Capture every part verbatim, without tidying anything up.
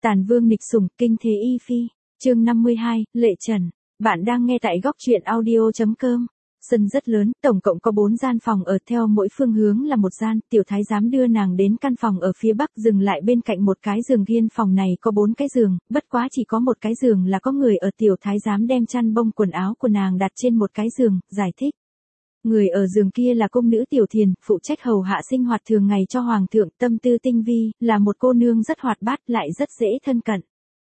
Tàn vương nghịch sủng, kinh thế y phi. Chương năm mươi hai, Lệ Trần. Bạn đang nghe tại góc truyện audio chấm com. Sân rất lớn, tổng cộng có bốn gian phòng ở, theo mỗi phương hướng là một gian. Tiểu thái giám đưa nàng đến căn phòng ở phía bắc, dừng lại bên cạnh một cái giường riêng. Phòng này có bốn cái giường, bất quá chỉ có một cái giường là có người ở. Tiểu thái giám đem chăn bông quần áo của nàng đặt trên một cái giường, giải thích. Người ở giường kia là cung nữ Tiểu Thiền, phụ trách hầu hạ sinh hoạt thường ngày cho hoàng thượng, tâm tư tinh vi, là một cô nương rất hoạt bát, lại rất dễ thân cận.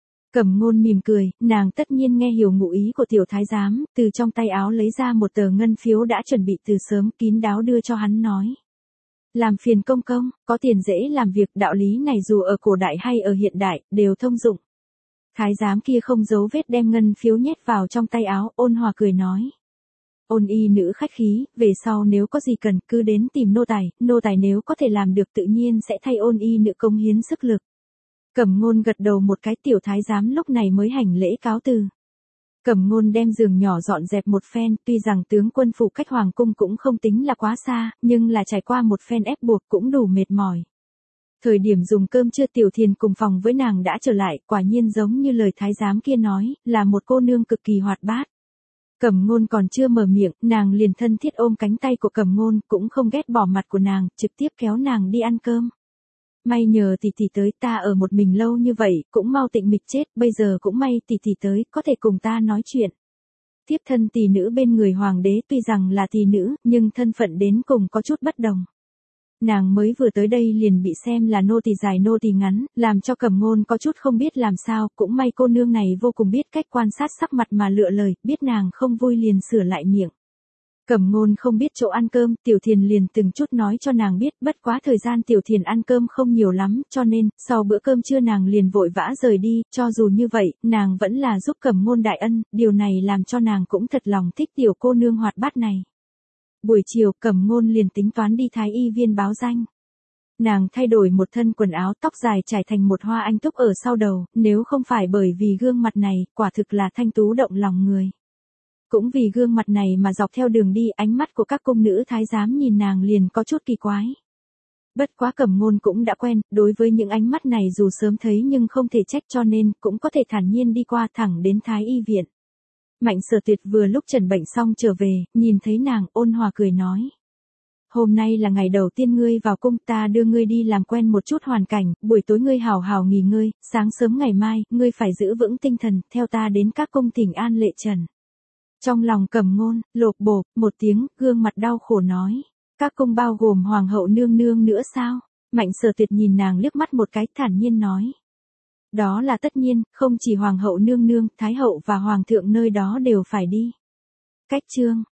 Cẩm Ngôn mỉm cười, nàng tất nhiên nghe hiểu ngụ ý của tiểu thái giám, từ trong tay áo lấy ra một tờ ngân phiếu đã chuẩn bị từ sớm, kín đáo đưa cho hắn nói. Làm phiền công công, có tiền dễ làm việc, đạo lý này dù ở cổ đại hay ở hiện đại, đều thông dụng. Thái giám kia không giấu vết đem ngân phiếu nhét vào trong tay áo, ôn hòa cười nói. Ôn y nữ khách khí, về sau nếu có gì cần cứ đến tìm nô tài, nô tài nếu có thể làm được tự nhiên sẽ thay ôn y nữ cống hiến sức lực. Cẩm Ngôn gật đầu một cái, tiểu thái giám lúc này mới hành lễ cáo từ. Cẩm Ngôn đem giường nhỏ dọn dẹp một phen, tuy rằng tướng quân phủ cách hoàng cung cũng không tính là quá xa, nhưng là trải qua một phen ép buộc cũng đủ mệt mỏi. Thời điểm dùng cơm trưa Tiểu Thiền cùng phòng với nàng đã trở lại, quả nhiên giống như lời thái giám kia nói, là một cô nương cực kỳ hoạt bát. Cẩm Ngôn còn chưa mở miệng, nàng liền thân thiết ôm cánh tay của Cẩm Ngôn, cũng không ghét bỏ mặt của nàng, trực tiếp kéo nàng đi ăn cơm. May nhờ tỷ tỷ tới, ta ở một mình lâu như vậy, cũng mau tịnh mịch chết, bây giờ cũng may tỷ tỷ tới, có thể cùng ta nói chuyện. Thiếp thân tỷ nữ bên người hoàng đế, tuy rằng là tỷ nữ, nhưng thân phận đến cùng có chút bất đồng. Nàng mới vừa tới đây liền bị xem là nô tỳ dài nô tỳ ngắn, làm cho Cẩm Ngôn có chút không biết làm sao, cũng may cô nương này vô cùng biết cách quan sát sắc mặt mà lựa lời, biết nàng không vui liền sửa lại miệng. Cẩm Ngôn không biết chỗ ăn cơm, Tiểu Thiền liền từng chút nói cho nàng biết, bất quá thời gian Tiểu Thiền ăn cơm không nhiều lắm, cho nên, sau bữa cơm trưa nàng liền vội vã rời đi, cho dù như vậy, nàng vẫn là giúp Cẩm Ngôn đại ân, điều này làm cho nàng cũng thật lòng thích tiểu cô nương hoạt bát này. Buổi chiều, Cẩm Ngôn liền tính toán đi thái y viên báo danh. Nàng thay đổi một thân quần áo, tóc dài trải thành một hoa anh túc ở sau đầu, nếu không phải bởi vì gương mặt này, quả thực là thanh tú động lòng người. Cũng vì gương mặt này mà dọc theo đường đi, ánh mắt của các cung nữ thái giám nhìn nàng liền có chút kỳ quái. Bất quá Cẩm Ngôn cũng đã quen, đối với những ánh mắt này dù sớm thấy nhưng không thể trách, cho nên cũng có thể thản nhiên đi qua thẳng đến thái y viện. Mạnh Sở Tuyệt vừa lúc trần bệnh xong trở về, nhìn thấy nàng, ôn hòa cười nói. Hôm nay là ngày đầu tiên ngươi vào cung, ta đưa ngươi đi làm quen một chút hoàn cảnh, buổi tối ngươi hào hào nghỉ ngơi, sáng sớm ngày mai, ngươi phải giữ vững tinh thần, theo ta đến các cung thỉnh an Lệ Trần. Trong lòng Cẩm Ngôn, lộp bộp, một tiếng, gương mặt đau khổ nói. Các cung bao gồm hoàng hậu nương nương nữa sao? Mạnh Sở Tuyệt nhìn nàng liếc mắt một cái, thản nhiên nói. Đó là tất nhiên, không chỉ hoàng hậu nương nương, thái hậu và hoàng thượng nơi đó đều phải đi. Cách chương.